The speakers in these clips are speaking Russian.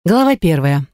Глава 1.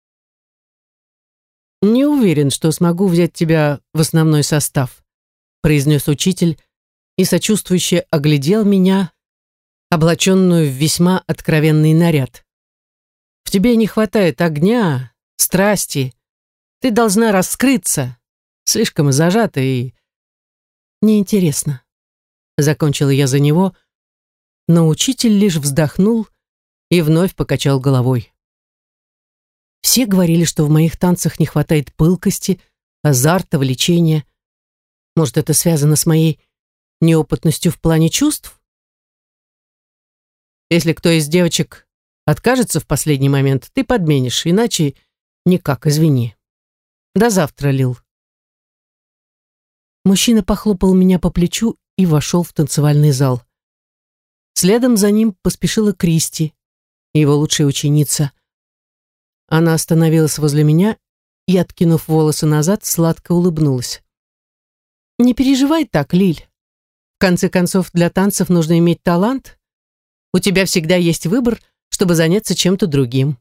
«Не уверен, что смогу взять тебя в основной состав», произнес учитель и сочувствующе оглядел меня, облаченную в весьма откровенный наряд. «В тебе не хватает огня, страсти. Ты должна раскрыться. Слишком зажата и...» «Неинтересно», — закончила я за него, но учитель лишь вздохнул и вновь покачал головой. Все говорили, что в моих танцах не хватает пылкости, азарта, влечения. Может, это связано с моей неопытностью в плане чувств? Если кто из девочек откажется в последний момент, ты подменишь, иначе никак, извини. До завтра, Лил. Мужчина похлопал меня по плечу и вошел в танцевальный зал. Следом за ним поспешила Кристи, его лучшая ученица. Она остановилась возле меня и, откинув волосы назад, сладко улыбнулась. «Не переживай так, Лиль. В конце концов, для танцев нужно иметь талант. У тебя всегда есть выбор, чтобы заняться чем-то другим».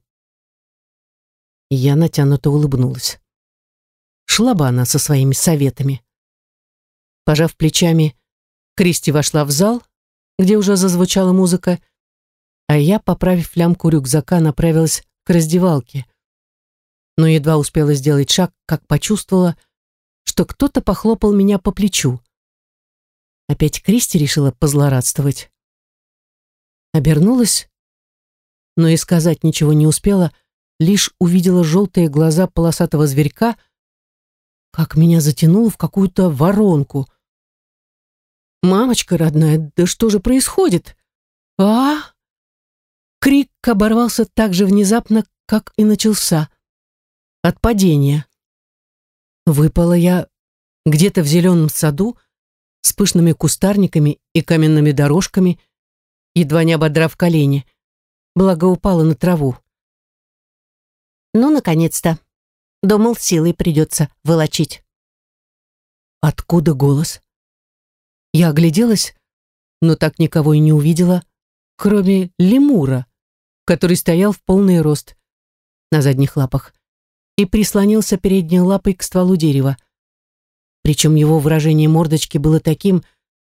Я натянуто улыбнулась. Шла бы она со своими советами. Пожав плечами, Кристи вошла в зал, где уже зазвучала музыка, а я, поправив лямку рюкзака, направилась к раздевалке. Но едва успела сделать шаг, как почувствовала, что кто-то похлопал меня по плечу. Опять Кристи решила позлорадствовать. Обернулась, но и сказать ничего не успела, лишь увидела желтые глаза полосатого зверька, как меня затянуло в какую-то воронку. «Мамочка родная, да что же происходит? А?» Крик оборвался так же внезапно, как и начался. От падения. Выпала я где-то в зеленом саду с пышными кустарниками и каменными дорожками, едва не ободрав колени, благо упала на траву. «Ну, наконец-то! Думал, силой придется волочить». Откуда голос? Я огляделась, но так никого и не увидела, кроме лемура, который стоял в полный рост на задних лапах и прислонился передней лапой к стволу дерева. Причем его выражение мордочки было таким...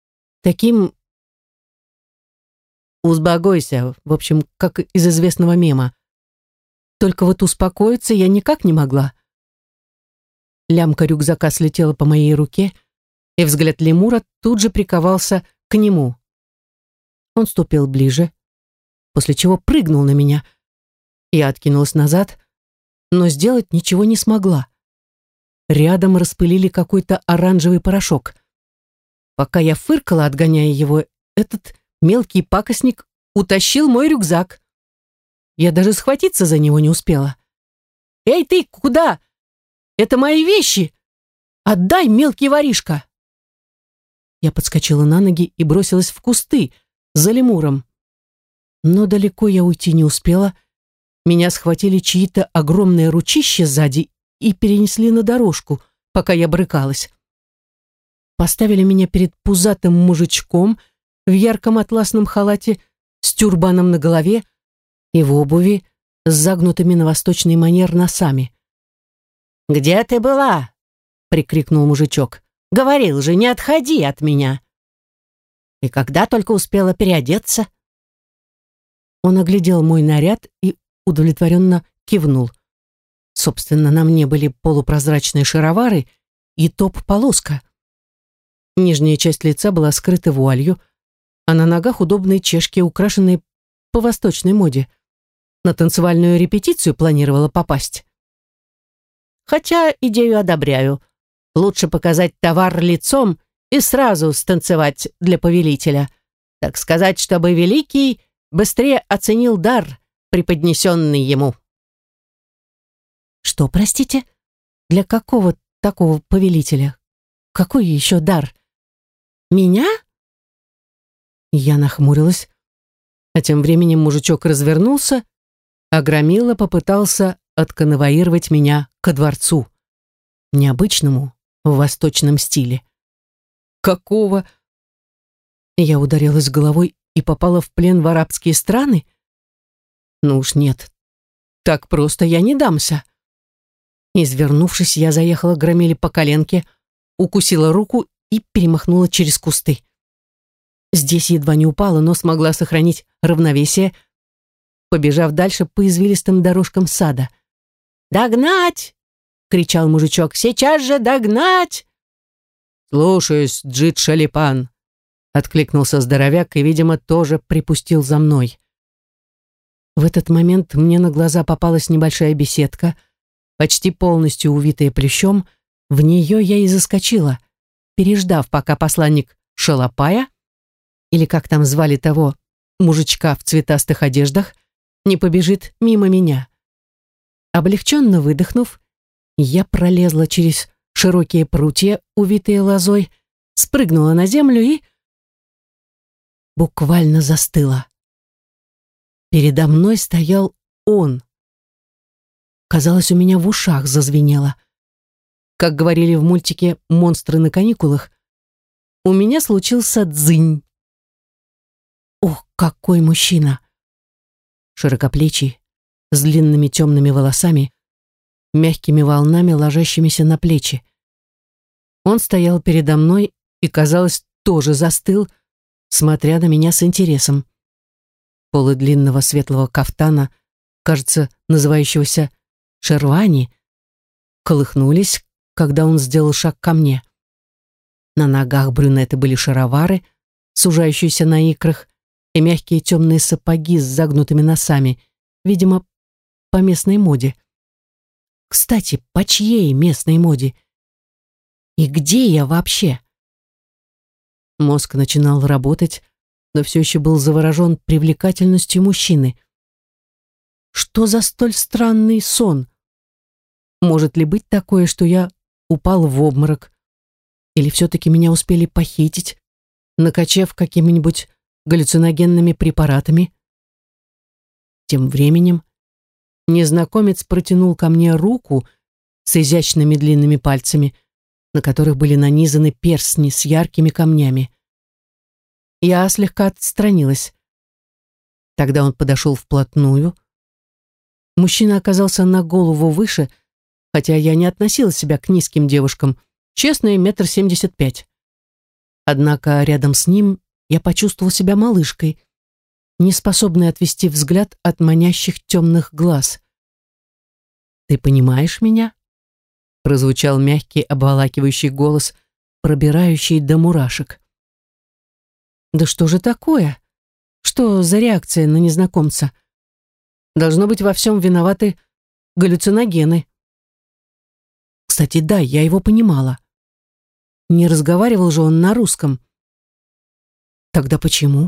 «Успокойся», в общем, как из известного мема. Только вот успокоиться я никак не могла. Лямка рюкзака слетела по моей руке, и взгляд лемура тут же приковался к нему. Он ступил ближе, после чего прыгнул на меня. Я откинулась назад, но сделать ничего не смогла. Рядом распылили какой-то оранжевый порошок. Пока я фыркала, отгоняя его, этот мелкий пакостник утащил мой рюкзак. Я даже схватиться за него не успела. «Эй, ты, куда? Это мои вещи! Отдай, мелкий воришка!» Я подскочила на ноги и бросилась в кусты за лемуром. Но далеко я уйти не успела. Меня схватили чьи-то огромные ручища сзади и перенесли на дорожку, пока я брыкалась. Поставили меня перед пузатым мужичком в ярком атласном халате с тюрбаном на голове и в обуви с загнутыми на восточный манер носами. «Где ты была?» — прикрикнул мужичок. «Говорил же, не отходи от меня!» «И когда только успела переодеться?» Он оглядел мой наряд и удовлетворенно кивнул. Собственно, на мне были полупрозрачные шаровары и топ-полоска. Нижняя часть лица была скрыта вуалью, а на ногах удобные чешки, украшенные по восточной моде. На танцевальную репетицию планировала попасть. Хотя идею одобряю. Лучше показать товар лицом и сразу станцевать для повелителя. Так сказать, чтобы великий быстрее оценил дар, преподнесенный ему. Что, простите? Для какого такого повелителя? Какой еще дар? Меня? Я нахмурилась, а тем временем мужичок развернулся, а Громила попытался отконвоировать меня ко дворцу. Необычному, в восточном стиле. Какого? Я ударилась головой и попала в плен в арабские страны? Ну уж нет. Так просто я не дамся. Извернувшись, я заехала Громиле по коленке, укусила руку и перемахнула через кусты. Здесь едва не упала, но смогла сохранить равновесие, побежав дальше по извилистым дорожкам сада. «Догнать!» — кричал мужичок. «Сейчас же догнать!» «Слушаюсь, Джит Шалипан!» — откликнулся здоровяк и, видимо, тоже припустил за мной. В этот момент мне на глаза попалась небольшая беседка, почти полностью увитая плющом. В нее я и заскочила, переждав, пока посланник Шалопая, или как там звали того мужичка в цветастых одеждах, не побежит мимо меня. Облегченно выдохнув, я пролезла через широкие прутья, увитые лозой, спрыгнула на землю и буквально застыла. Передо мной стоял он. Казалось, у меня в ушах зазвенело. Как говорили в мультике «Монстры на каникулах», у меня случился дзынь. Ох, какой мужчина! Широкоплечий, с длинными темными волосами, мягкими волнами, ложащимися на плечи. Он стоял передо мной и, казалось, тоже застыл, смотря на меня с интересом. Полы длинного светлого кафтана, кажется, называющегося шервани, колыхнулись, когда он сделал шаг ко мне. На ногах брюнета были шаровары, сужающиеся на икрах, и мягкие темные сапоги с загнутыми носами, видимо, по местной моде. Кстати, по чьей местной моде? И где я вообще? Мозг начинал работать, но все еще был заворожен привлекательностью мужчины. Что за столь странный сон? Может ли быть такое, что я упал в обморок? Или все-таки меня успели похитить, накачав какими-нибудь галлюциногенными препаратами? Тем временем незнакомец протянул ко мне руку с изящными длинными пальцами, на которых были нанизаны перстни с яркими камнями. Я слегка отстранилась. Тогда он подошел вплотную. Мужчина оказался на голову выше, хотя я не относила себя к низким девушкам, честные 1,75 м. Однако рядом с ним я почувствовала себя малышкой, не способной отвести взгляд от манящих темных глаз. «Ты понимаешь меня?» Прозвучал мягкий, обволакивающий голос, пробирающий до мурашек. «Да что же такое? Что за реакция на незнакомца? Должно быть, во всем виноваты галлюциногены». Кстати, да, я его понимала. Не разговаривал же он на русском. Тогда почему?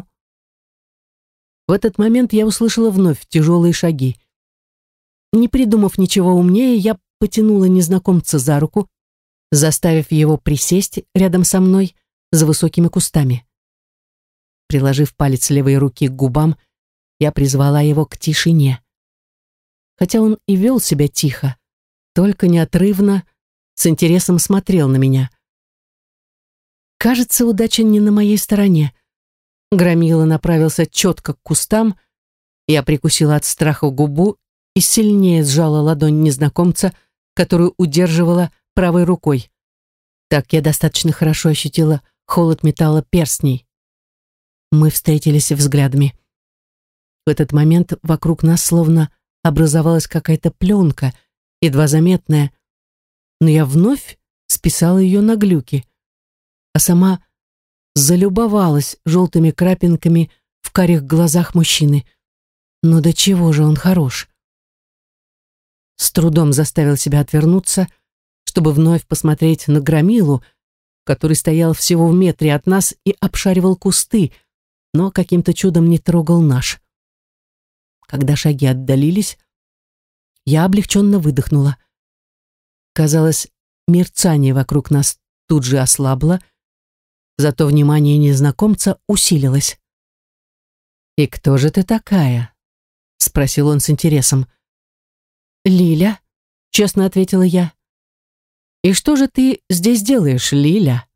В этот момент я услышала вновь тяжелые шаги. Не придумав ничего умнее, я потянула незнакомца за руку, заставив его присесть рядом со мной за высокими кустами. Приложив палец левой руки к губам, я призвала его к тишине. Хотя он и вел себя тихо, только неотрывно, с интересом смотрел на меня. Кажется, удача не на моей стороне. Громила направился четко к кустам, я прикусила от страха губу и сильнее сжала ладонь незнакомца, которую удерживала правой рукой. Так я достаточно хорошо ощутила холод металла перстней. Мы встретились взглядами. В этот момент вокруг нас словно образовалась какая-то пленка, едва заметная, но я вновь списала ее на глюки, а сама залюбовалась желтыми крапинками в карих глазах мужчины. Но до чего же он хорош? С трудом заставил себя отвернуться, чтобы вновь посмотреть на Громилу, который стоял всего в метре от нас и обшаривал кусты, но каким-то чудом не трогал наш. Когда шаги отдалились, я облегченно выдохнула. Казалось, мерцание вокруг нас тут же ослабло, зато внимание незнакомца усилилось. «И кто же ты такая?» — спросил он с интересом. «Лиля», — честно ответила я. «И что же ты здесь делаешь, Лиля?»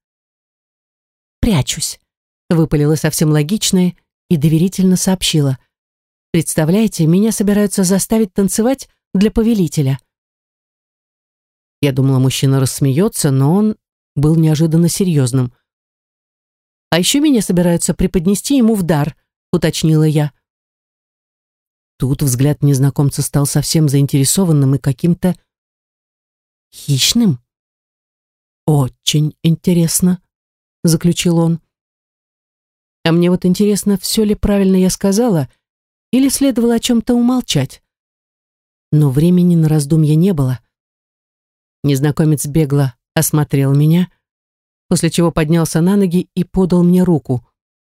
«Прячусь», — выпалила совсем логичное и доверительно сообщила. Представляете, меня собираются заставить танцевать для повелителя. Я думала, мужчина рассмеется, но он был неожиданно серьезным. А еще меня собираются преподнести ему в дар, уточнила я. Тут взгляд незнакомца стал совсем заинтересованным и каким-то хищным. «Очень интересно», — заключил он. «А мне вот интересно, все ли правильно я сказала, или следовало о чем-то умолчать?» Но времени на раздумья не было. Незнакомец бегло осмотрел меня, после чего поднялся на ноги и подал мне руку.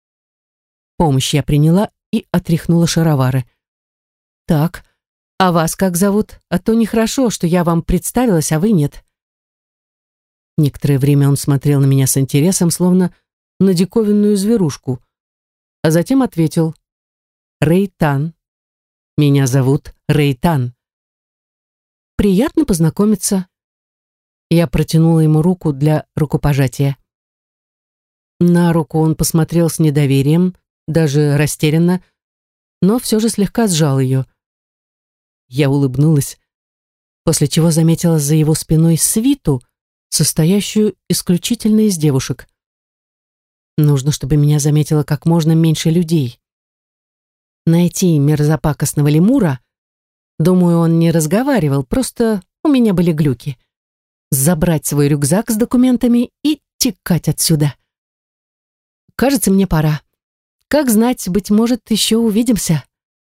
Помощь я приняла и отряхнула шаровары. «Так, а вас как зовут? А то нехорошо, что я вам представилась, а вы нет». Некоторое время он смотрел на меня с интересом, словно на диковинную зверушку, а затем ответил: «Рейтан. Меня зовут Рейтан». «Приятно познакомиться». Я протянула ему руку для рукопожатия. На руку он посмотрел с недоверием, даже растерянно, но все же слегка сжал ее. Я улыбнулась, после чего заметила за его спиной свиту, состоящую исключительно из девушек. Нужно, чтобы меня заметило как можно меньше людей. Найти мерзопакостного лемура, думаю, он не разговаривал, просто у меня были глюки. Забрать свой рюкзак с документами и текать отсюда. Кажется, мне пора. Как знать, быть может, еще увидимся.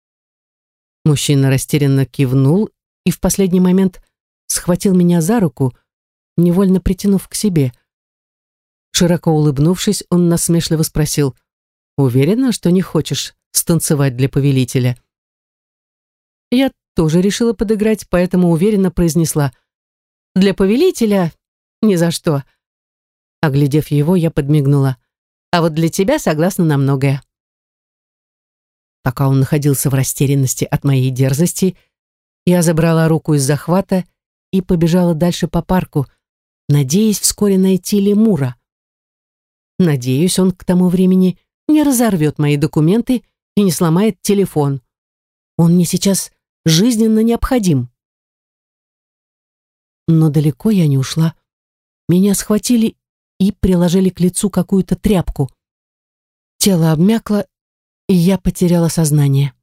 Мужчина растерянно кивнул и в последний момент схватил меня за руку, невольно притянув к себе. Широко улыбнувшись, он насмешливо спросил: «Уверена, что не хочешь станцевать для повелителя?» Я тоже решила подыграть, поэтому уверенно произнесла: «Для повелителя? Ни за что». Оглядев его, я подмигнула: «А вот для тебя согласна на многое». Пока он находился в растерянности от моей дерзости, я забрала руку из захвата и побежала дальше по парку, надеясь вскоре найти лемура. Надеюсь, он к тому времени не разорвет мои документы и не сломает телефон. Он мне сейчас жизненно необходим. Но далеко я не ушла. Меня схватили и приложили к лицу какую-то тряпку. Тело обмякло, и я потеряла сознание.